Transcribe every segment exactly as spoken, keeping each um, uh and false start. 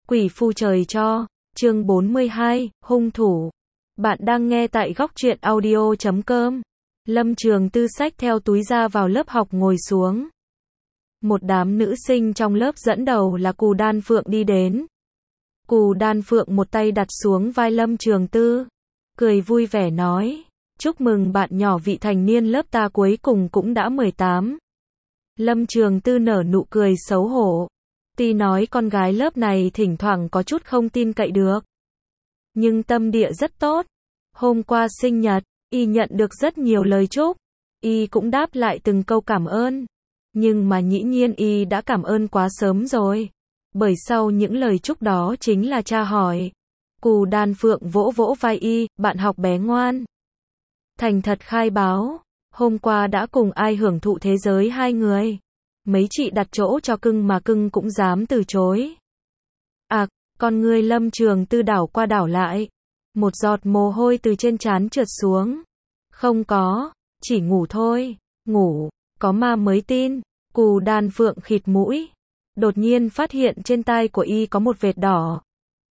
Quỷ phu trời cho, chương bốn mươi hai, hung thủ. Bạn đang nghe tại góc truyện audio chấm com. Lâm Trường Tư xách theo túi ra vào lớp học ngồi xuống. Một đám nữ sinh trong lớp dẫn đầu là Cù Đan Phượng đi đến. Cù Đan Phượng một tay đặt xuống vai Lâm Trường Tư, cười vui vẻ nói, chúc mừng bạn nhỏ vị thành niên lớp ta cuối cùng cũng đã mười tám. Lâm Trường Tư nở nụ cười xấu hổ. Tuy nói con gái lớp này thỉnh thoảng có chút không tin cậy được, nhưng tâm địa rất tốt. Hôm qua sinh nhật, y nhận được rất nhiều lời chúc, y cũng đáp lại từng câu cảm ơn. Nhưng mà nhĩ nhiên y đã cảm ơn quá sớm rồi, bởi sau những lời chúc đó chính là tra hỏi. Cù Đan Phượng vỗ vỗ vai y, bạn học bé ngoan. Thành thật khai báo, hôm qua đã cùng ai hưởng thụ thế giới hai người. Mấy chị đặt chỗ cho cưng mà cưng cũng dám từ chối. À, con ngươi Lâm Trường Tư đảo qua đảo lại. Một giọt mồ hôi từ trên trán trượt xuống. Không có, chỉ ngủ thôi. Ngủ, có ma mới tin. Cù Đan Phượng khịt mũi. Đột nhiên phát hiện trên tai của y có một vệt đỏ.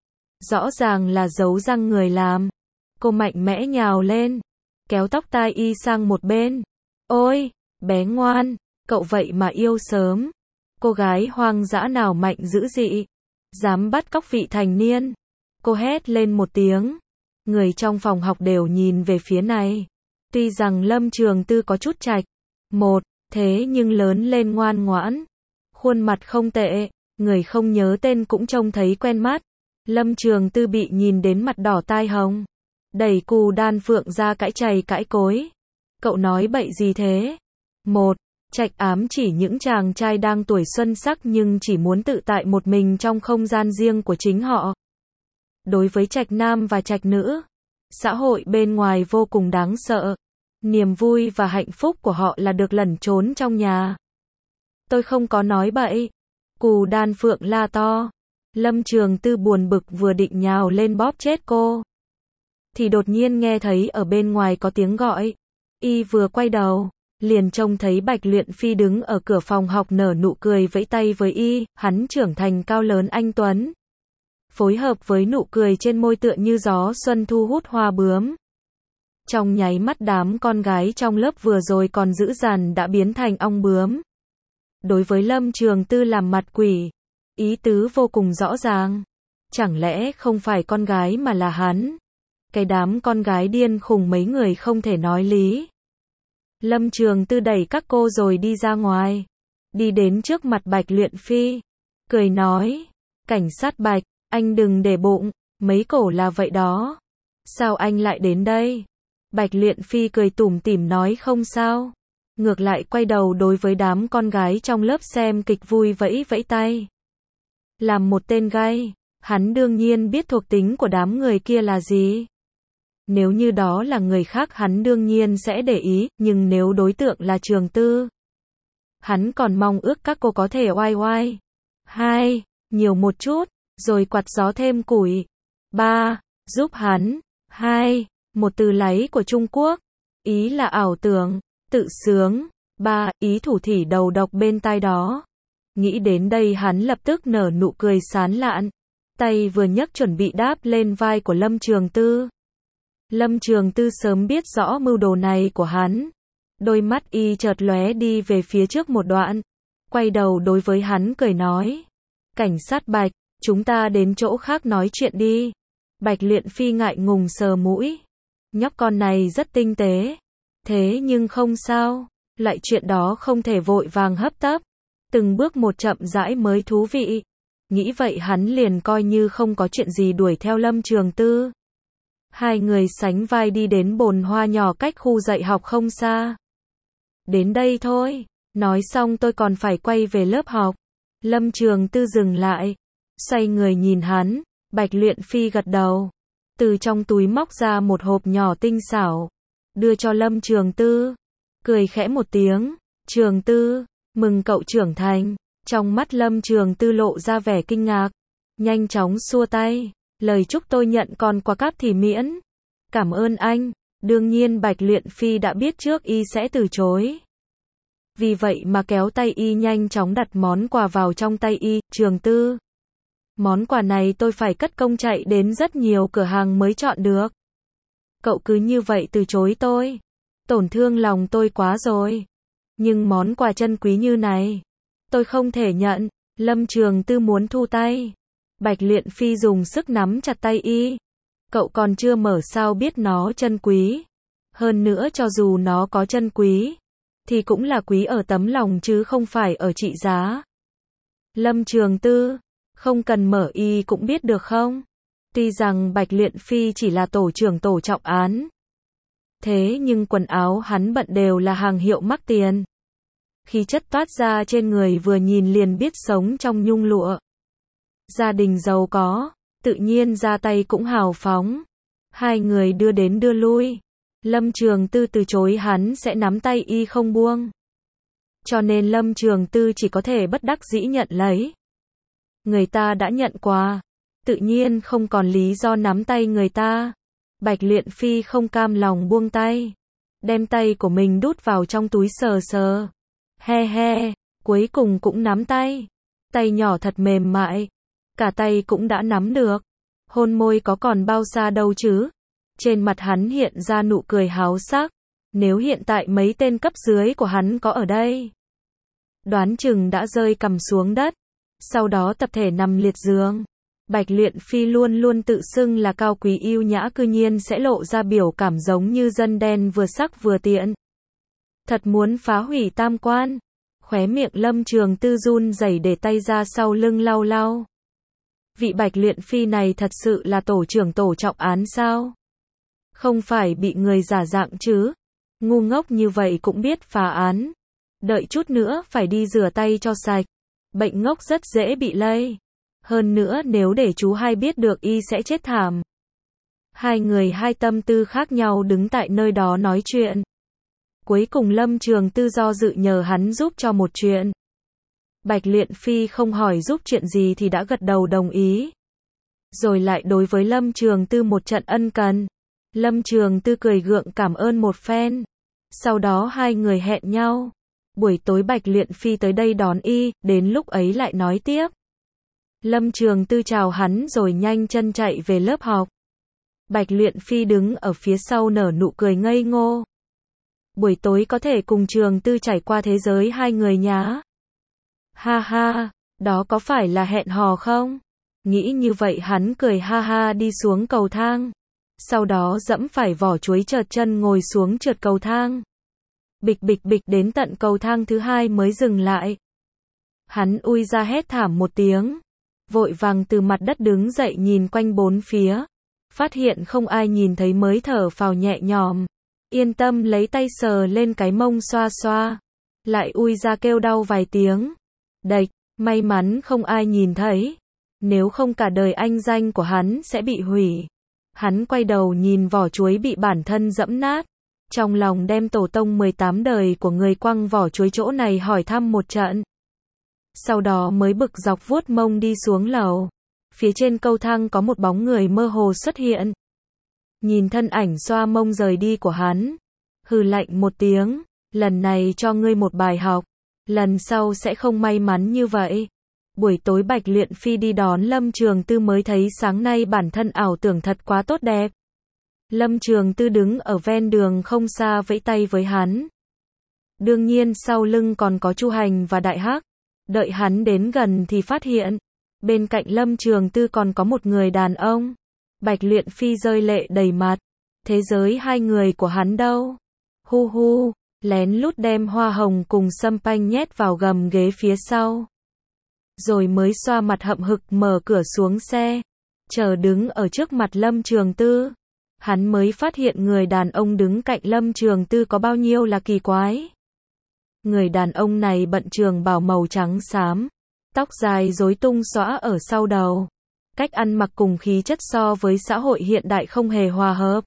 Rõ ràng là dấu răng người làm. Cô mạnh mẽ nhào lên, kéo tóc tai y sang một bên. Ôi, bé ngoan, cậu vậy mà yêu sớm. Cô gái hoang dã nào mạnh dữ dị, dám bắt cóc vị thành niên. Cô hét lên một tiếng. Người trong phòng học đều nhìn về phía này. Tuy rằng Lâm Trường Tư có chút chạch một, thế nhưng lớn lên ngoan ngoãn. Khuôn mặt không tệ, người không nhớ tên cũng trông thấy quen mắt. Lâm Trường Tư bị nhìn đến mặt đỏ tai hồng. Đẩy Cù Đan Phượng ra cãi chày cãi cối. Cậu nói bậy gì thế? Một, trạch ám chỉ những chàng trai đang tuổi xuân sắc nhưng chỉ muốn tự tại một mình trong không gian riêng của chính họ. Đối với trạch nam và trạch nữ, xã hội bên ngoài vô cùng đáng sợ. Niềm vui và hạnh phúc của họ là được lẩn trốn trong nhà. Tôi không có nói bậy. Cù Đan Phượng la to. Lâm Trường Tư buồn bực vừa định nhào lên bóp chết cô, thì đột nhiên nghe thấy ở bên ngoài có tiếng gọi. Y vừa quay đầu, liền trông thấy Bạch Luyện Phi đứng ở cửa phòng học nở nụ cười vẫy tay với y. Hắn trưởng thành cao lớn anh tuấn, phối hợp với nụ cười trên môi tựa như gió xuân thu hút hoa bướm. Trong nháy mắt đám con gái trong lớp vừa rồi còn dữ dằn đã biến thành ong bướm. Đối với Lâm Trường Tư làm mặt quỷ, ý tứ vô cùng rõ ràng. Chẳng lẽ không phải con gái mà là hắn? Cái đám con gái điên khùng mấy người không thể nói lý. Lâm Trường Tư đẩy các cô rồi đi ra ngoài. Đi đến trước mặt Bạch Luyện Phi, cười nói, cảnh sát Bạch, anh đừng để bụng, mấy cổ là vậy đó. Sao anh lại đến đây? Bạch Luyện Phi cười tủm tỉm nói không sao. Ngược lại quay đầu đối với đám con gái trong lớp xem kịch vui vẫy vẫy tay. Làm một tên gay, hắn đương nhiên biết thuộc tính của đám người kia là gì. Nếu như đó là người khác hắn đương nhiên sẽ để ý, nhưng nếu đối tượng là Trường Tư, hắn còn mong ước các cô có thể oai oai. Hai, nhiều một chút, rồi quạt gió thêm củi. Ba, giúp hắn. Hai, một từ láy của Trung Quốc. Ý là ảo tưởng, tự sướng. Ba, ý thủ thỉ đầu độc bên tai đó. Nghĩ đến đây hắn lập tức nở nụ cười sán lạn. Tay vừa nhấc chuẩn bị đáp lên vai của Lâm Trường Tư. Lâm Trường Tư sớm biết rõ mưu đồ này của hắn. Đôi mắt y chợt lóe đi về phía trước một đoạn. Quay đầu đối với hắn cười nói. Cảnh sát Bạch, chúng ta đến chỗ khác nói chuyện đi. Bạch Luyện Phi ngại ngùng sờ mũi. Nhóc con này rất tinh tế. Thế nhưng không sao. Loại chuyện đó không thể vội vàng hấp tấp. Từng bước một chậm rãi mới thú vị. Nghĩ vậy hắn liền coi như không có chuyện gì đuổi theo Lâm Trường Tư. Hai người sánh vai đi đến bồn hoa nhỏ cách khu dạy học không xa. Đến đây thôi, nói xong tôi còn phải quay về lớp học. Lâm Trường Tư dừng lại, xoay người nhìn hắn. Bạch Luyện Phi gật đầu, từ trong túi móc ra một hộp nhỏ tinh xảo, đưa cho Lâm Trường Tư, cười khẽ một tiếng. Trường Tư, mừng cậu trưởng thành. Trong mắt Lâm Trường Tư lộ ra vẻ kinh ngạc, nhanh chóng xua tay. Lời chúc tôi nhận còn quà cáp thì miễn. Cảm ơn anh. Đương nhiên Bạch Luyện Phi đã biết trước y sẽ từ chối. Vì vậy mà kéo tay y nhanh chóng đặt món quà vào trong tay y. Trường Tư, Món quà này tôi phải cất công chạy đến rất nhiều cửa hàng mới chọn được. Cậu cứ như vậy từ chối tôi. Tổn thương lòng tôi quá rồi. Nhưng món quà chân quý như này, tôi không thể nhận. Lâm Trường Tư muốn thu tay. Bạch Luyện Phi dùng sức nắm chặt tay y. Cậu còn chưa mở sao biết nó chân quý. Hơn nữa cho dù nó có chân quý, thì cũng là quý ở tấm lòng chứ không phải ở trị giá. Lâm Trường Tư, không cần mở y cũng biết được không? Tuy rằng Bạch Luyện Phi chỉ là tổ trưởng tổ trọng án. Thế nhưng quần áo hắn bận đều là hàng hiệu mắc tiền. Khí chất toát ra trên người vừa nhìn liền biết sống trong nhung lụa. Gia đình giàu có, tự nhiên ra tay cũng hào phóng. Hai người đưa đến đưa lui. Lâm Trường Tư từ chối hắn sẽ nắm tay y không buông. Cho nên Lâm Trường Tư chỉ có thể bất đắc dĩ nhận lấy. Người ta đã nhận quà, tự nhiên không còn lý do nắm tay người ta. Bạch Luyện Phi không cam lòng buông tay, đem tay của mình đút vào trong túi sờ sờ. He he, cuối cùng cũng nắm tay. Tay nhỏ thật mềm mại, cả tay cũng đã nắm được. Hôn môi có còn bao xa đâu chứ. Trên mặt hắn hiện ra nụ cười háo sắc. Nếu hiện tại mấy tên cấp dưới của hắn có ở đây, đoán chừng đã rơi cằm xuống đất. Sau đó tập thể nằm liệt giường. Bạch Luyện Phi luôn luôn tự xưng là cao quý yêu nhã, cư nhiên sẽ lộ ra biểu cảm giống như dân đen vừa sắc vừa tiện. Thật muốn phá hủy tam quan. Khóe miệng Lâm Trường Tư run rẩy để tay ra sau lưng lau lau. Vị Bạch Luyện Phi này thật sự là tổ trưởng tổ trọng án sao? Không phải bị người giả dạng chứ? Ngu ngốc như vậy cũng biết phá án. Đợi chút nữa phải đi rửa tay cho sạch. Bệnh ngốc rất dễ bị lây. Hơn nữa nếu để chú hai biết được y sẽ chết thảm. Hai người hai tâm tư khác nhau đứng tại nơi đó nói chuyện. Cuối cùng Lâm Trường Tư do dự nhờ hắn giúp cho một chuyện. Bạch Luyện Phi không hỏi giúp chuyện gì thì đã gật đầu đồng ý. Rồi lại đối với Lâm Trường Tư một trận ân cần. Lâm Trường Tư cười gượng cảm ơn một phen. Sau đó hai người hẹn nhau. Buổi tối Bạch Luyện Phi tới đây đón y, đến lúc ấy lại nói tiếp. Lâm Trường Tư chào hắn rồi nhanh chân chạy về lớp học. Bạch Luyện Phi đứng ở phía sau nở nụ cười ngây ngô. Buổi tối có thể cùng Trường Tư trải qua thế giới hai người nhá. Ha ha, đó có phải là hẹn hò không? Nghĩ như vậy hắn cười ha ha đi xuống cầu thang. Sau đó dẫm phải vỏ chuối trượt chân ngồi xuống trượt cầu thang. Bịch bịch bịch đến tận cầu thang thứ hai mới dừng lại. Hắn ui ra hét thảm một tiếng. Vội vàng từ mặt đất đứng dậy nhìn quanh bốn phía. Phát hiện không ai nhìn thấy mới thở phào nhẹ nhõm. Yên tâm lấy tay sờ lên cái mông xoa xoa. Lại ui ra kêu đau vài tiếng. Đạch, may mắn không ai nhìn thấy. Nếu không cả đời anh danh của hắn sẽ bị hủy. Hắn quay đầu nhìn vỏ chuối bị bản thân dẫm nát. Trong lòng đem tổ tông mười tám đời của người quăng vỏ chuối chỗ này hỏi thăm một trận. Sau đó mới bực dọc vuốt mông đi xuống lầu. Phía trên cầu thang có một bóng người mơ hồ xuất hiện. Nhìn thân ảnh xoa mông rời đi của hắn. Hừ lạnh một tiếng. Lần này cho ngươi một bài học. Lần sau sẽ không may mắn như vậy. Buổi tối Bạch Luyện Phi đi đón Lâm Trường Tư mới thấy sáng nay bản thân ảo tưởng thật quá tốt đẹp. Lâm Trường Tư đứng ở ven đường không xa vẫy tay với hắn. Đương nhiên sau lưng còn có Chu Hành và Đại Hắc. Đợi hắn đến gần thì phát hiện, bên cạnh Lâm Trường Tư còn có một người đàn ông. Bạch Luyện Phi rơi lệ đầy mặt. Thế giới hai người của hắn đâu? Hu hu, lén lút đem hoa hồng cùng sâm panh nhét vào gầm ghế phía sau. Rồi mới xoa mặt hậm hực mở cửa xuống xe. Chờ đứng ở trước mặt Lâm Trường Tư. Hắn mới phát hiện người đàn ông đứng cạnh Lâm Trường Tư có bao nhiêu là kỳ quái. Người đàn ông này bận trường bào màu trắng xám. Tóc dài rối tung xõa ở sau đầu. Cách ăn mặc cùng khí chất so với xã hội hiện đại không hề hòa hợp.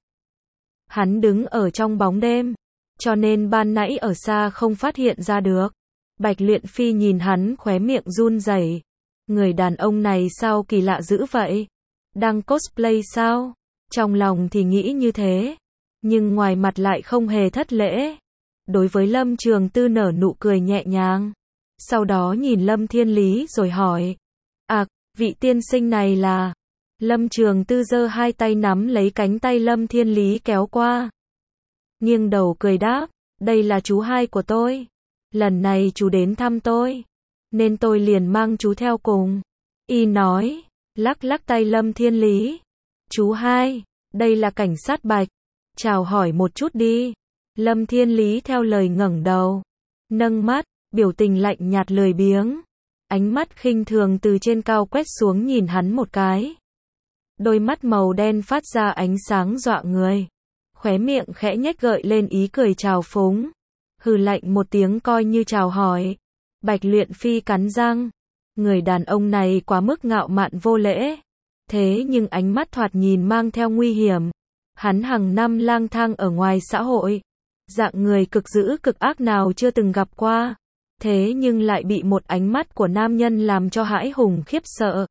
Hắn đứng ở trong bóng đêm. Cho nên ban nãy ở xa không phát hiện ra được. Bạch Luyện Phi nhìn hắn khóe miệng run rẩy. Người đàn ông này sao kỳ lạ dữ vậy? Đang cosplay sao? Trong lòng thì nghĩ như thế. Nhưng ngoài mặt lại không hề thất lễ. Đối với Lâm Trường Tư nở nụ cười nhẹ nhàng. Sau đó nhìn Lâm Thiên Lý rồi hỏi. À, Vị tiên sinh này là... Lâm Trường Tư giơ hai tay nắm lấy cánh tay Lâm Thiên Lý kéo qua. Nghiêng đầu cười đáp, đây là chú hai của tôi. Lần này chú đến thăm tôi, nên tôi liền mang chú theo cùng. Y nói, lắc lắc tay Lâm Thiên Lý. Chú hai, đây là cảnh sát Bạch. Chào hỏi một chút đi. Lâm Thiên Lý theo lời ngẩng đầu, nâng mắt, biểu tình lạnh nhạt lười biếng. Ánh mắt khinh thường từ trên cao quét xuống nhìn hắn một cái. Đôi mắt màu đen phát ra ánh sáng dọa người. Khóe miệng khẽ nhếch gợi lên ý cười trào phúng. Hừ lạnh một tiếng coi như chào hỏi. Bạch Luyện Phi cắn răng. Người đàn ông này quá mức ngạo mạn vô lễ. Thế nhưng ánh mắt thoạt nhìn mang theo nguy hiểm. Hắn hàng năm lang thang ở ngoài xã hội. Dạng người cực dữ cực ác nào chưa từng gặp qua. Thế nhưng lại bị một ánh mắt của nam nhân làm cho hãi hùng khiếp sợ.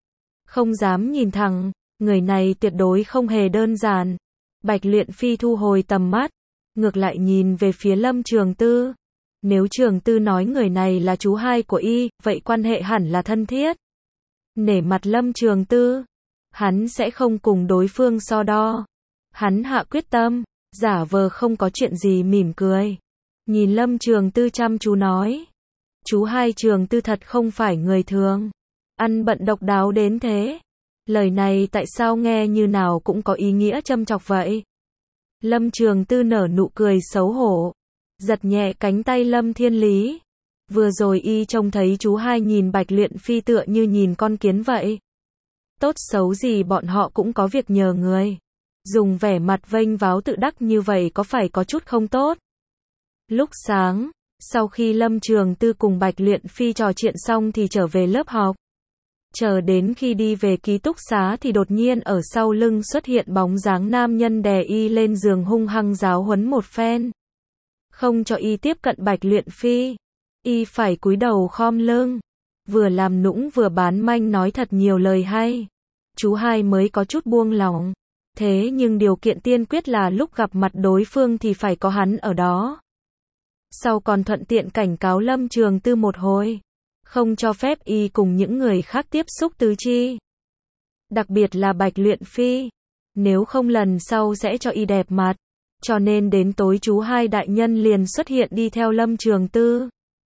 Không dám nhìn thẳng, người này tuyệt đối không hề đơn giản. Bạch Luyện Phi thu hồi tầm mắt, ngược lại nhìn về phía Lâm Trường Tư. Nếu Trường Tư nói người này là chú hai của y, vậy quan hệ hẳn là thân thiết. Nể mặt Lâm Trường Tư, hắn sẽ không cùng đối phương so đo. Hắn hạ quyết tâm, giả vờ không có chuyện gì mỉm cười. Nhìn Lâm Trường Tư chăm chú nói. Chú hai Trường Tư thật không phải người thường. Ăn bận độc đáo đến thế. Lời này tại sao nghe như nào cũng có ý nghĩa châm chọc vậy? Lâm Trường Tư nở nụ cười xấu hổ. Giật nhẹ cánh tay Lâm Thiên Lý. Vừa rồi y trông thấy chú hai nhìn Bạch Luyện Phi tựa như nhìn con kiến vậy. Tốt xấu gì bọn họ cũng có việc nhờ người. Dùng vẻ mặt vênh váo tự đắc như vậy có phải có chút không tốt? Lúc sáng, sau khi Lâm Trường Tư cùng Bạch Luyện Phi trò chuyện xong thì trở về lớp học. Chờ đến khi đi về ký túc xá thì đột nhiên ở sau lưng xuất hiện bóng dáng nam nhân đè y lên giường hung hăng giáo huấn một phen. Không cho y tiếp cận Bạch Luyện Phi. Y phải cúi đầu khom lưng. Vừa làm nũng vừa bán manh nói thật nhiều lời hay. Chú hai mới có chút buông lỏng. Thế nhưng điều kiện tiên quyết là lúc gặp mặt đối phương thì phải có hắn ở đó. Sau còn thuận tiện cảnh cáo Lâm Trường Tư một hồi. Không cho phép y cùng những người khác tiếp xúc tứ chi. Đặc biệt là Bạch Luyện Phi. Nếu không lần sau sẽ cho y đẹp mặt. Cho nên đến tối chú hai đại nhân liền xuất hiện đi theo Lâm Trường Tư.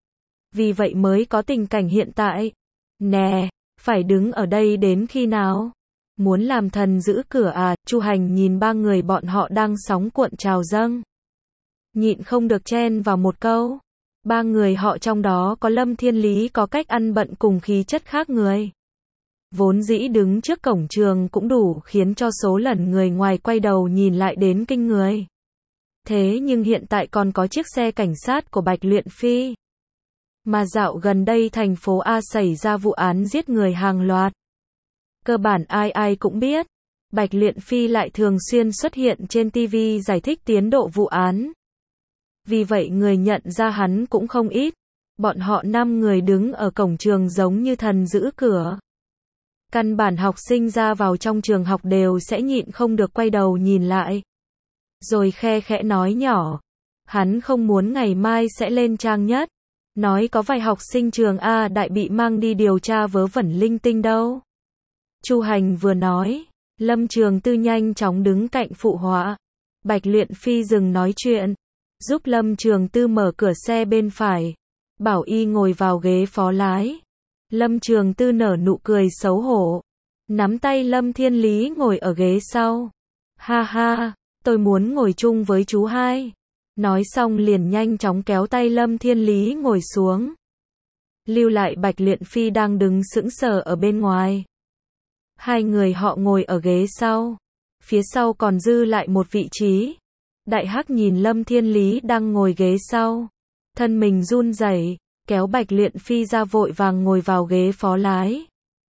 Vì vậy mới có tình cảnh hiện tại. Nè, phải đứng ở đây đến khi nào? Muốn làm thần giữ cửa à? Chu Hành nhìn ba người bọn họ đang sóng cuộn trào dâng. Nhịn không được chen vào một câu. Ba người họ trong đó có Lâm Thiên Lý có cách ăn bận cùng khí chất khác người. Vốn dĩ đứng trước cổng trường cũng đủ khiến cho số lần người ngoài quay đầu nhìn lại đến kinh người. Thế nhưng hiện tại còn có chiếc xe cảnh sát của Bạch Luyện Phi. Mà dạo gần đây thành phố A xảy ra vụ án giết người hàng loạt. Cơ bản ai ai cũng biết. Bạch Luyện Phi lại thường xuyên xuất hiện trên ti vi giải thích tiến độ vụ án. Vì vậy người nhận ra hắn cũng không ít. Bọn họ năm người đứng ở cổng trường giống như thần giữ cửa. Căn bản học sinh ra vào trong trường học đều sẽ nhịn không được quay đầu nhìn lại. Rồi khe khẽ nói nhỏ. Hắn không muốn ngày mai sẽ lên trang nhất. Nói có vài học sinh trường A đại bị mang đi điều tra vớ vẩn linh tinh đâu. Chu Hành vừa nói. Lâm Trường Tư nhanh chóng đứng cạnh phụ họa. Bạch Luyện Phi dừng nói chuyện. Giúp Lâm Trường Tư mở cửa xe bên phải. Bảo y ngồi vào ghế phó lái. Lâm Trường Tư nở nụ cười xấu hổ. Nắm tay Lâm Thiên Lý ngồi ở ghế sau. Ha ha, tôi muốn ngồi chung với chú hai. Nói xong liền nhanh chóng kéo tay Lâm Thiên Lý ngồi xuống. Lưu lại Bạch Luyện Phi đang đứng sững sờ ở bên ngoài. Hai người họ ngồi ở ghế sau. Phía sau còn dư lại một vị trí. Đại Hắc nhìn Lâm Thiên Lý đang ngồi ghế sau. Thân mình run rẩy, kéo Bạch Luyện Phi ra vội vàng ngồi vào ghế phó lái.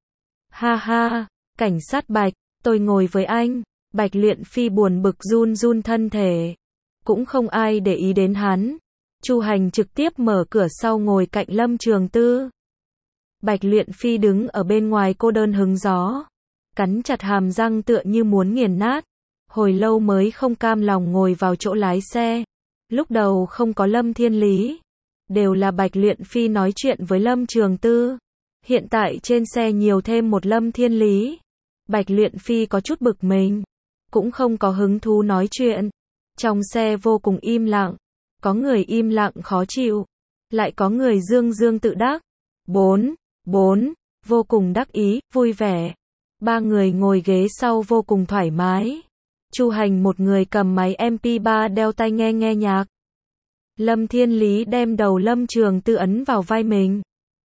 Ha ha, cảnh sát Bạch, tôi ngồi với anh. Bạch Luyện Phi buồn bực run run thân thể. Cũng không ai để ý đến hắn. Chu Hành trực tiếp mở cửa sau ngồi cạnh Lâm Trường Tư. Bạch Luyện Phi đứng ở bên ngoài cô đơn hứng gió. Cắn chặt hàm răng tựa như muốn nghiền nát. Hồi lâu mới không cam lòng ngồi vào chỗ lái xe. Lúc đầu không có Lâm Thiên Lý. Đều là Bạch Luyện Phi nói chuyện với Lâm Trường Tư. Hiện tại trên xe nhiều thêm một Lâm Thiên Lý. Bạch Luyện Phi có chút bực mình, cũng không có hứng thú nói chuyện. Trong xe vô cùng im lặng, có người im lặng khó chịu, lại có người dương dương tự đắc. Bốn, bốn, vô cùng đắc ý, vui vẻ. Ba người ngồi ghế sau vô cùng thoải mái. Chu Hành một người cầm máy em pê ba đeo tai nghe nghe nhạc. Lâm Thiên Lý đem đầu Lâm Trường Tư ấn vào vai mình.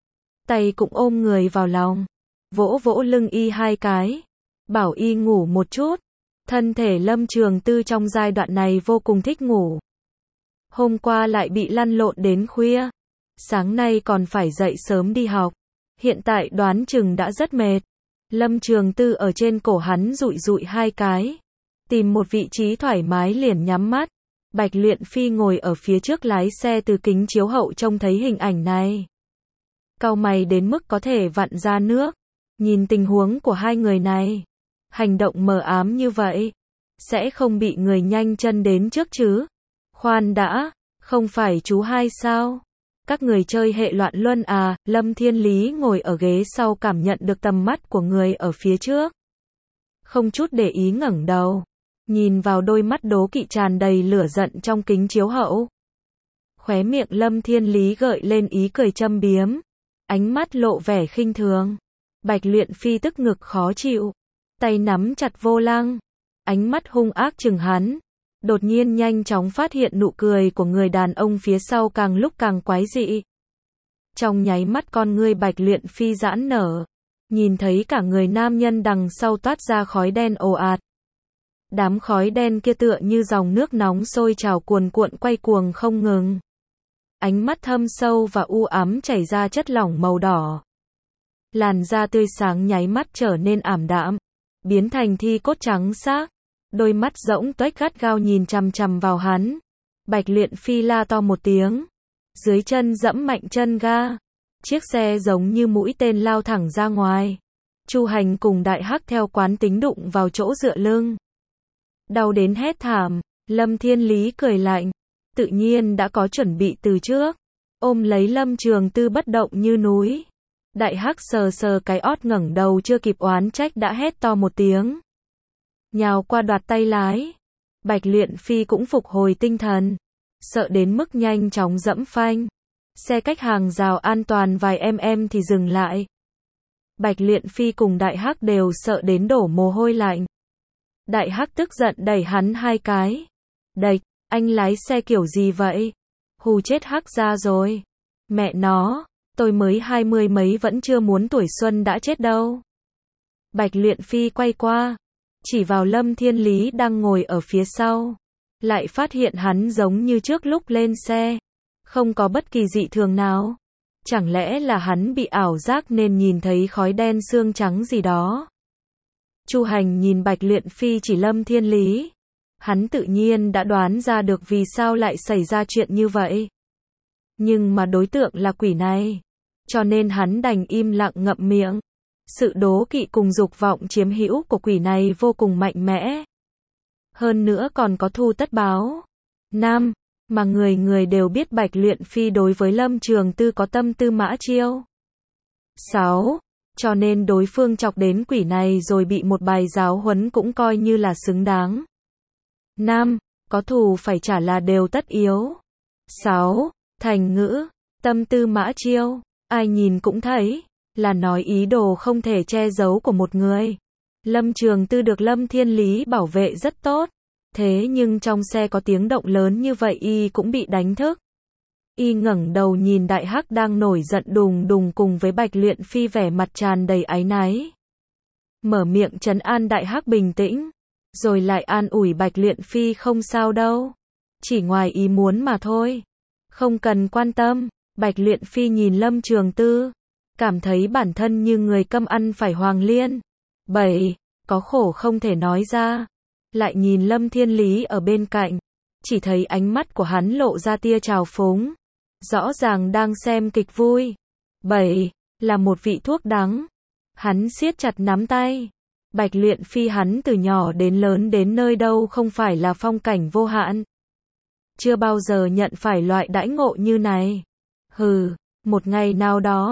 Tay cũng ôm người vào lòng, vỗ vỗ lưng y hai cái, bảo y ngủ một chút. Thân thể Lâm Trường Tư trong giai đoạn này vô cùng thích ngủ. Hôm qua lại bị lăn lộn đến khuya, sáng nay còn phải dậy sớm đi học. Hiện tại đoán chừng đã rất mệt. Lâm Trường Tư ở trên cổ hắn dụi dụi hai cái, tìm một vị trí thoải mái liền nhắm mắt. Bạch Luyện Phi ngồi ở phía trước lái xe, từ kính chiếu hậu trông thấy hình ảnh này. Cau mày đến mức có thể vặn ra nước. Nhìn tình huống của hai người này, hành động mờ ám như vậy, sẽ không bị người nhanh chân đến trước chứ? Khoan đã, không phải chú hai sao? Các người chơi hệ loạn luân à? Lâm Thiên Lý ngồi ở ghế sau cảm nhận được tầm mắt của người ở phía trước. Không chút để ý ngẩng đầu, nhìn vào đôi mắt đố kỵ tràn đầy lửa giận trong kính chiếu hậu. Khóe miệng Lâm Thiên Lý gợi lên ý cười châm biếm, ánh mắt lộ vẻ khinh thường. Bạch Luyện Phi tức ngực khó chịu, tay nắm chặt vô lăng, ánh mắt hung ác chừng hắn. Đột nhiên nhanh chóng phát hiện nụ cười của người đàn ông phía sau càng lúc càng quái dị. Trong nháy mắt con ngươi Bạch Luyện Phi giãn nở, nhìn thấy cả người nam nhân đằng sau toát ra khói đen ồ ạt. Đám khói đen kia tựa như dòng nước nóng sôi trào cuồn cuộn quay cuồng không ngừng. Ánh mắt thâm sâu và u ám chảy ra chất lỏng màu đỏ. Làn da tươi sáng nháy mắt trở nên ảm đạm, biến thành thi cốt trắng xác. Đôi mắt rỗng tuếch gắt gao nhìn chằm chằm vào hắn. Bạch Luyện Phi la to một tiếng, dưới chân dẫm mạnh chân ga. Chiếc xe giống như mũi tên lao thẳng ra ngoài. Chu Hành cùng Đại Hắc theo quán tính đụng vào chỗ dựa lưng. Đau đến hét thảm. Lâm Thiên Lý cười lạnh, tự nhiên đã có chuẩn bị từ trước, ôm lấy Lâm Trường Tư bất động như núi. Đại Hắc sờ sờ cái ót ngẩng đầu chưa kịp oán trách đã hét to một tiếng, nhào qua đoạt tay lái. Bạch Luyện Phi cũng phục hồi tinh thần, sợ đến mức nhanh chóng dẫm phanh. Xe cách hàng rào an toàn vài mm thì dừng lại. Bạch Luyện Phi cùng Đại Hắc đều sợ đến đổ mồ hôi lạnh. Đại Hắc tức giận đẩy hắn hai cái. Địch, anh lái xe kiểu gì vậy? Hù chết Hắc ra rồi. Mẹ nó, tôi mới hai mươi mấy vẫn chưa muốn tuổi xuân đã chết đâu. Bạch Luyện Phi quay qua, chỉ vào Lâm Thiên Lý đang ngồi ở phía sau. Lại phát hiện hắn giống như trước lúc lên xe, không có bất kỳ dị thường nào. Chẳng lẽ là hắn bị ảo giác nên nhìn thấy khói đen xương trắng gì đó? Chu Hành nhìn Bạch Luyện Phi chỉ Lâm Thiên Lý. Hắn tự nhiên đã đoán ra được vì sao lại xảy ra chuyện như vậy. Nhưng mà đối tượng là quỷ này, cho nên hắn đành im lặng ngậm miệng. Sự đố kỵ cùng dục vọng chiếm hữu của quỷ này vô cùng mạnh mẽ. Hơn nữa còn có thù tất báo. Năm, mà người người đều biết Bạch Luyện Phi đối với Lâm Trường Tư có tâm tư mã chiêu. Sáu, cho nên đối phương chọc đến quỷ này rồi bị một bài giáo huấn cũng coi như là xứng đáng. Năm, có thù phải trả là đều tất yếu. Sáu, thành ngữ, tâm tư mã chiêu, ai nhìn cũng thấy, là nói ý đồ không thể che giấu của một người. Lâm Trường Tư được Lâm Thiên Lý bảo vệ rất tốt, thế nhưng trong xe có tiếng động lớn như vậy y cũng bị đánh thức. Y ngẩng đầu nhìn Đại Hắc đang nổi giận đùng đùng cùng với Bạch Luyện Phi vẻ mặt tràn đầy áy náy. Mở miệng trấn an Đại Hắc bình tĩnh, rồi lại an ủi Bạch Luyện Phi không sao đâu, chỉ ngoài ý muốn mà thôi, không cần quan tâm. Bạch Luyện Phi nhìn Lâm Trường Tư, cảm thấy bản thân như người câm ăn phải hoàng liên. Bảy, có khổ không thể nói ra. Lại nhìn Lâm Thiên Lý ở bên cạnh, chỉ thấy ánh mắt của hắn lộ ra tia trào phúng, rõ ràng đang xem kịch vui. Bảy, là một vị thuốc đắng. Hắn siết chặt nắm tay. Bạch Luyện Phi hắn từ nhỏ đến lớn đến nơi đâu không phải là phong cảnh vô hạn. Chưa bao giờ nhận phải loại đãi ngộ như này. Hừ, một ngày nào đó,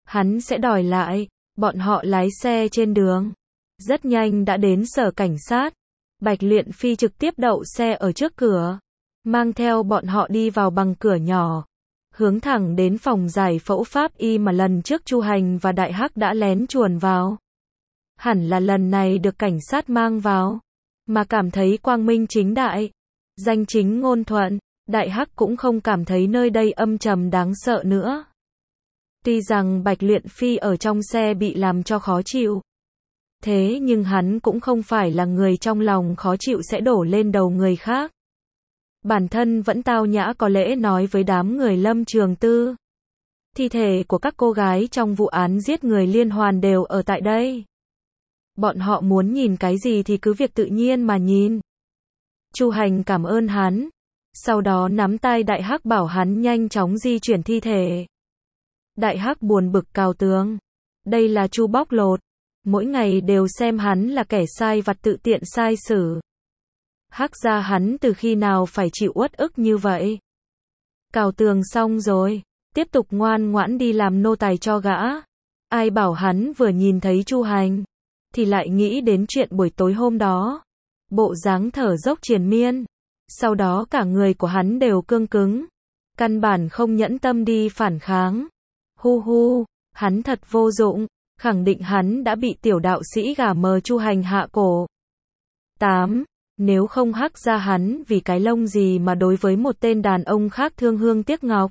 hắn sẽ đòi lại. Bọn họ lái xe trên đường. Rất nhanh đã đến sở cảnh sát. Bạch Luyện Phi trực tiếp đậu xe ở trước cửa. Mang theo bọn họ đi vào bằng cửa nhỏ. Hướng thẳng đến phòng giải phẫu pháp y mà lần trước Chu Hành và Đại Hắc đã lén chuồn vào. Hẳn là lần này được cảnh sát mang vào. Mà cảm thấy quang minh chính đại. Danh chính ngôn thuận. Đại Hắc cũng không cảm thấy nơi đây âm trầm đáng sợ nữa. Tuy rằng Bạch Luyện Phi ở trong xe bị làm cho khó chịu. Thế nhưng hắn cũng không phải là người trong lòng khó chịu sẽ đổ lên đầu người khác. Bản thân vẫn tao nhã có lễ nói với đám người Lâm Trường Tư. Thi thể của các cô gái trong vụ án giết người liên hoàn đều ở tại đây. Bọn họ muốn nhìn cái gì thì cứ việc tự nhiên mà nhìn. Chu Hành cảm ơn hắn. Sau đó nắm tay Đại Hắc bảo hắn nhanh chóng di chuyển thi thể. Đại Hắc buồn bực cào tường. Đây là Chu bóc lột. Mỗi ngày đều xem hắn là kẻ sai vặt tự tiện sai xử. Hắc ra hắn từ khi nào phải chịu uất ức như vậy. Cào tường xong rồi. Tiếp tục ngoan ngoãn đi làm nô tài cho gã. Ai bảo hắn vừa nhìn thấy Chu Hành. Thì lại nghĩ đến chuyện buổi tối hôm đó. Bộ dáng thở dốc triền miên. Sau đó cả người của hắn đều cương cứng. Căn bản không nhẫn tâm đi phản kháng. Hu hu, hắn thật vô dụng. Khẳng định hắn đã bị tiểu đạo sĩ gà mờ Chu Hành hạ cổ. tám. Nếu không Hắc ra hắn vì cái lông gì mà đối với một tên đàn ông khác thương hương tiếc ngọc.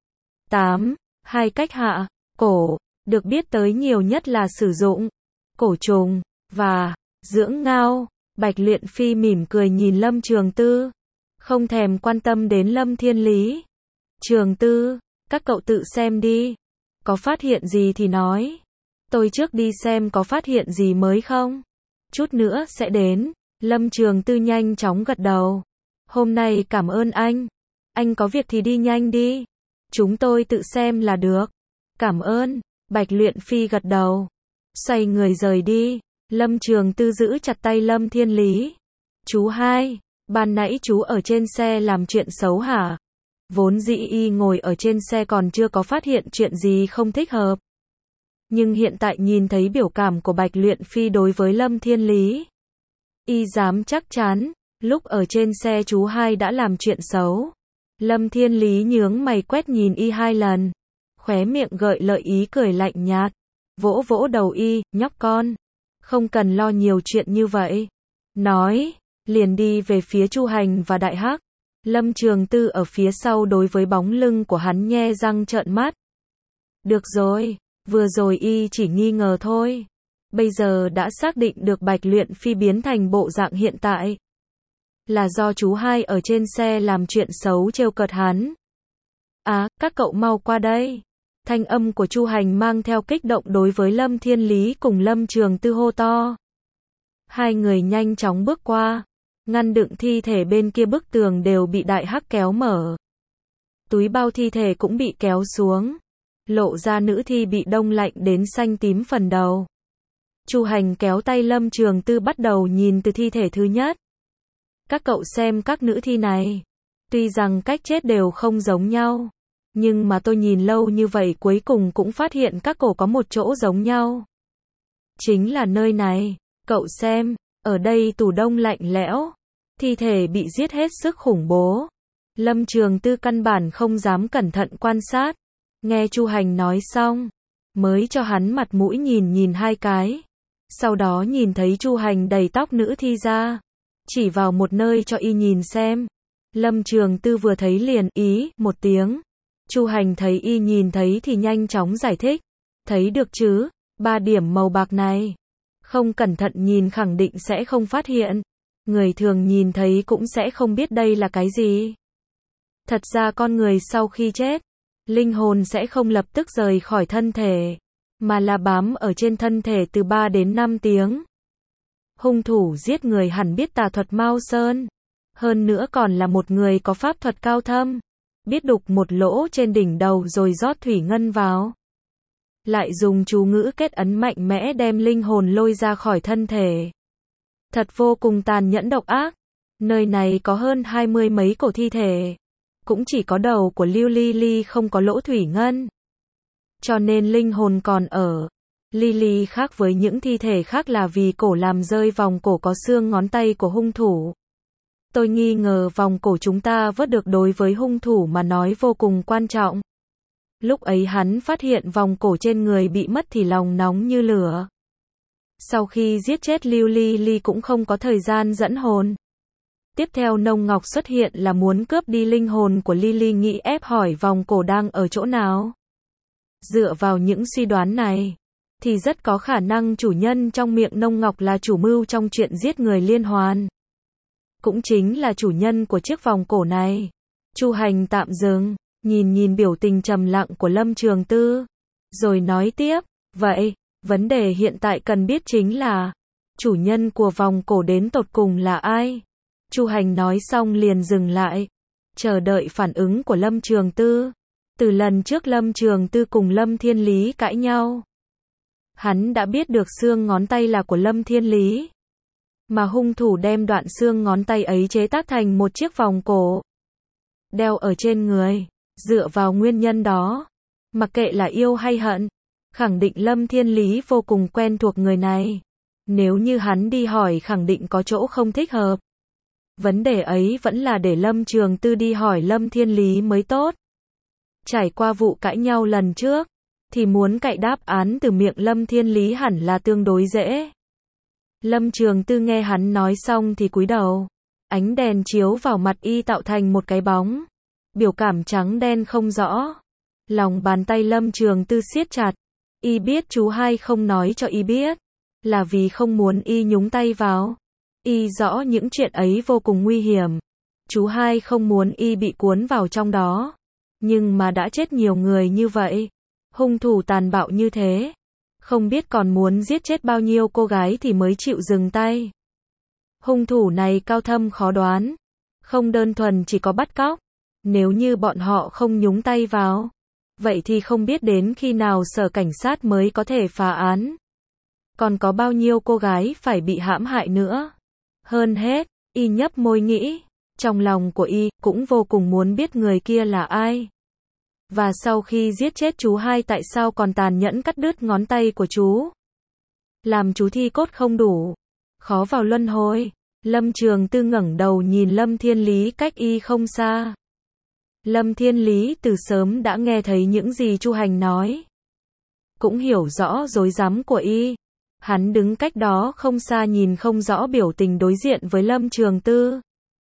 tám. Hai cách hạ cổ, được biết tới nhiều nhất là sử dụng cổ trùng và dưỡng ngao. Bạch Luyện Phi mỉm cười nhìn Lâm Trường Tư, không thèm quan tâm đến Lâm Thiên Lý. Trường Tư, các cậu tự xem đi, có phát hiện gì thì nói. Tôi trước đi xem có phát hiện gì mới không. Chút nữa sẽ đến. Lâm Trường Tư nhanh chóng gật đầu. Hôm nay cảm ơn anh. Anh có việc thì đi nhanh đi. Chúng tôi tự xem là được. Cảm ơn. Bạch Luyện Phi gật đầu. Xoay người rời đi. Lâm Trường Tư giữ chặt tay Lâm Thiên Lý. Chú hai, ban nãy chú ở trên xe làm chuyện xấu hả? Vốn dĩ y ngồi ở trên xe còn chưa có phát hiện chuyện gì không thích hợp. Nhưng hiện tại nhìn thấy biểu cảm của Bạch Luyện Phi đối với Lâm Thiên Lý. Y dám chắc chắn, lúc ở trên xe chú hai đã làm chuyện xấu. Lâm Thiên Lý nhướng mày quét nhìn y hai lần. Khóe miệng gợi lợi ý cười lạnh nhạt. Vỗ vỗ đầu y, nhóc con. Không cần lo nhiều chuyện như vậy. Nói, liền đi về phía Chu Hành và Đại Hắc. Lâm Trường Tư ở phía sau đối với bóng lưng của hắn nhe răng trợn mắt. Được rồi, vừa rồi y chỉ nghi ngờ thôi. Bây giờ đã xác định được Bạch Luyện Phi biến thành bộ dạng hiện tại. Là do chú hai ở trên xe làm chuyện xấu trêu cợt hắn. À, các cậu mau qua đây. Thanh âm của Chu Hành mang theo kích động đối với Lâm Thiên Lý cùng Lâm Trường Tư hô to. Hai người nhanh chóng bước qua. Ngăn đựng thi thể bên kia bức tường đều bị Đại Hắc kéo mở. Túi bao thi thể cũng bị kéo xuống. Lộ ra nữ thi bị đông lạnh đến xanh tím phần đầu. Chu Hành kéo tay Lâm Trường Tư bắt đầu nhìn từ thi thể thứ nhất. Các cậu xem các nữ thi này. Tuy rằng cách chết đều không giống nhau. Nhưng mà tôi nhìn lâu như vậy cuối cùng cũng phát hiện các cổ có một chỗ giống nhau. Chính là nơi này. Cậu xem, ở đây tủ đông lạnh lẽo. Thi thể bị giết hết sức khủng bố. Lâm Trường Tư căn bản không dám cẩn thận quan sát. Nghe Chu Hành nói xong, mới cho hắn mặt mũi nhìn nhìn hai cái. Sau đó nhìn thấy Chu Hành đầy tóc nữ thi ra. Chỉ vào một nơi cho y nhìn xem. Lâm Trường Tư vừa thấy liền ý một tiếng. Chu Hành thấy y nhìn thấy thì nhanh chóng giải thích. Thấy được chứ, ba điểm màu bạc này. Không cẩn thận nhìn khẳng định sẽ không phát hiện. Người thường nhìn thấy cũng sẽ không biết đây là cái gì. Thật ra con người sau khi chết, linh hồn sẽ không lập tức rời khỏi thân thể, mà là bám ở trên thân thể từ ba đến năm tiếng. Hung thủ giết người hẳn biết tà thuật Mao Sơn. Hơn nữa còn là một người có pháp thuật cao thâm. Biết đục một lỗ trên đỉnh đầu rồi rót thủy ngân vào. Lại dùng chú ngữ kết ấn mạnh mẽ đem linh hồn lôi ra khỏi thân thể. Thật vô cùng tàn nhẫn độc ác. Nơi này có hơn hai mươi mấy cổ thi thể. Cũng chỉ có đầu của Lưu Ly Ly không có lỗ thủy ngân. cho nên linh hồn còn ở. Lily khác với những thi thể khác là vì cổ làm rơi vòng cổ có xương ngón tay của hung thủ. Tôi nghi ngờ vòng cổ chúng ta vớt được đối với hung thủ mà nói vô cùng quan trọng. Lúc ấy hắn phát hiện vòng cổ trên người bị mất thì lòng nóng như lửa. Sau khi giết chết Lưu Lily cũng không có thời gian dẫn hồn. Tiếp theo Nông Ngọc xuất hiện là muốn cướp đi linh hồn của Lily, nghĩ ép hỏi vòng cổ đang ở chỗ nào. Dựa vào những suy đoán này, thì rất có khả năng chủ nhân trong miệng Nông Ngọc là chủ mưu trong chuyện giết người liên hoàn. Cũng chính là chủ nhân của chiếc vòng cổ này. Chu Hành tạm dừng, nhìn nhìn biểu tình trầm lặng của Lâm Trường Tư, rồi nói tiếp, vậy, vấn đề hiện tại cần biết chính là, chủ nhân của vòng cổ đến tột cùng là ai? Chu Hành nói xong liền dừng lại, chờ đợi phản ứng của Lâm Trường Tư. Từ lần trước Lâm Trường Tư cùng Lâm Thiên Lý cãi nhau, hắn đã biết được xương ngón tay là của Lâm Thiên Lý, mà hung thủ đem đoạn xương ngón tay ấy chế tác thành một chiếc vòng cổ, đeo ở trên người. Dựa vào nguyên nhân đó, mặc kệ là yêu hay hận, khẳng định Lâm Thiên Lý vô cùng quen thuộc người này. Nếu như hắn đi hỏi khẳng định có chỗ không thích hợp. Vấn đề ấy vẫn là để Lâm Trường Tư đi hỏi Lâm Thiên Lý mới tốt. Trải qua vụ cãi nhau lần trước, thì muốn cậy đáp án từ miệng Lâm Thiên Lý hẳn là tương đối dễ. Lâm Trường Tư nghe hắn nói xong thì cúi đầu. Ánh đèn chiếu vào mặt y tạo thành một cái bóng. Biểu cảm trắng đen không rõ. Lòng bàn tay Lâm Trường Tư siết chặt. Y biết chú hai không nói cho y biết, là vì không muốn y nhúng tay vào. Y rõ những chuyện ấy vô cùng nguy hiểm. Chú hai không muốn y bị cuốn vào trong đó. Nhưng mà đã chết nhiều người như vậy, hung thủ tàn bạo như thế, không biết còn muốn giết chết bao nhiêu cô gái thì mới chịu dừng tay. Hung thủ này cao thâm khó đoán, không đơn thuần chỉ có bắt cóc. Nếu như bọn họ không nhúng tay vào, vậy thì không biết đến khi nào sở cảnh sát mới có thể phá án. Còn có bao nhiêu cô gái phải bị hãm hại nữa. Hơn hết, y nhấp môi nghĩ, trong lòng của y cũng vô cùng muốn biết người kia là ai. Và sau khi giết chết chú hai tại sao còn tàn nhẫn cắt đứt ngón tay của chú. Làm chú thi cốt không đủ, khó vào luân hồi. Lâm Trường Tư ngẩng đầu nhìn Lâm Thiên Lý cách y không xa. Lâm Thiên Lý từ sớm đã nghe thấy những gì Chu Hành nói, cũng hiểu rõ rối rắm của y. Hắn đứng cách đó không xa nhìn không rõ biểu tình đối diện với Lâm Trường Tư.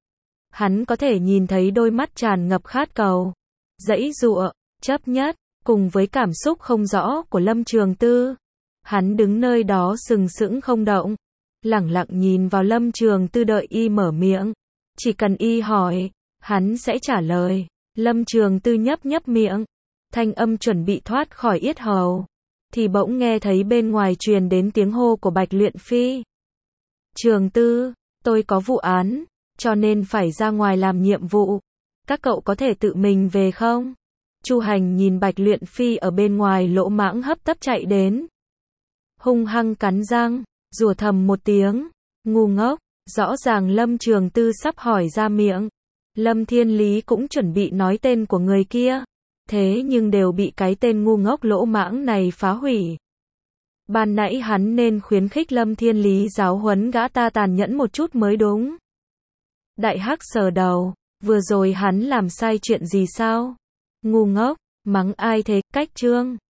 Hắn có thể nhìn thấy đôi mắt tràn ngập khát cầu, giãy giụa, chấp nhất, cùng với cảm xúc không rõ của Lâm Trường Tư. Hắn đứng nơi đó sừng sững không động, lẳng lặng nhìn vào Lâm Trường Tư đợi y mở miệng. Chỉ cần y hỏi, hắn sẽ trả lời. Lâm Trường Tư nhấp nhấp miệng, thanh âm chuẩn bị thoát khỏi yết hầu, thì bỗng nghe thấy bên ngoài truyền đến tiếng hô của Bạch Luyện Phi. Trường Tư, tôi có vụ án, cho nên phải ra ngoài làm nhiệm vụ. Các cậu có thể tự mình về không? Chu Hành nhìn Bạch Luyện Phi ở bên ngoài lỗ mãng hấp tấp chạy đến. Hung hăng cắn răng, rủa thầm một tiếng, ngu ngốc, rõ ràng Lâm Trường Tư sắp hỏi ra miệng. Lâm Thiên Lý cũng chuẩn bị nói tên của người kia, thế nhưng đều bị cái tên ngu ngốc lỗ mãng này phá hủy. Ban nãy hắn nên khuyến khích Lâm Thiên Lý giáo huấn gã ta tàn nhẫn một chút mới đúng. Đại Hắc sờ đầu, vừa rồi hắn làm sai chuyện gì sao? Ngu ngốc, mắng ai thế, cách trương.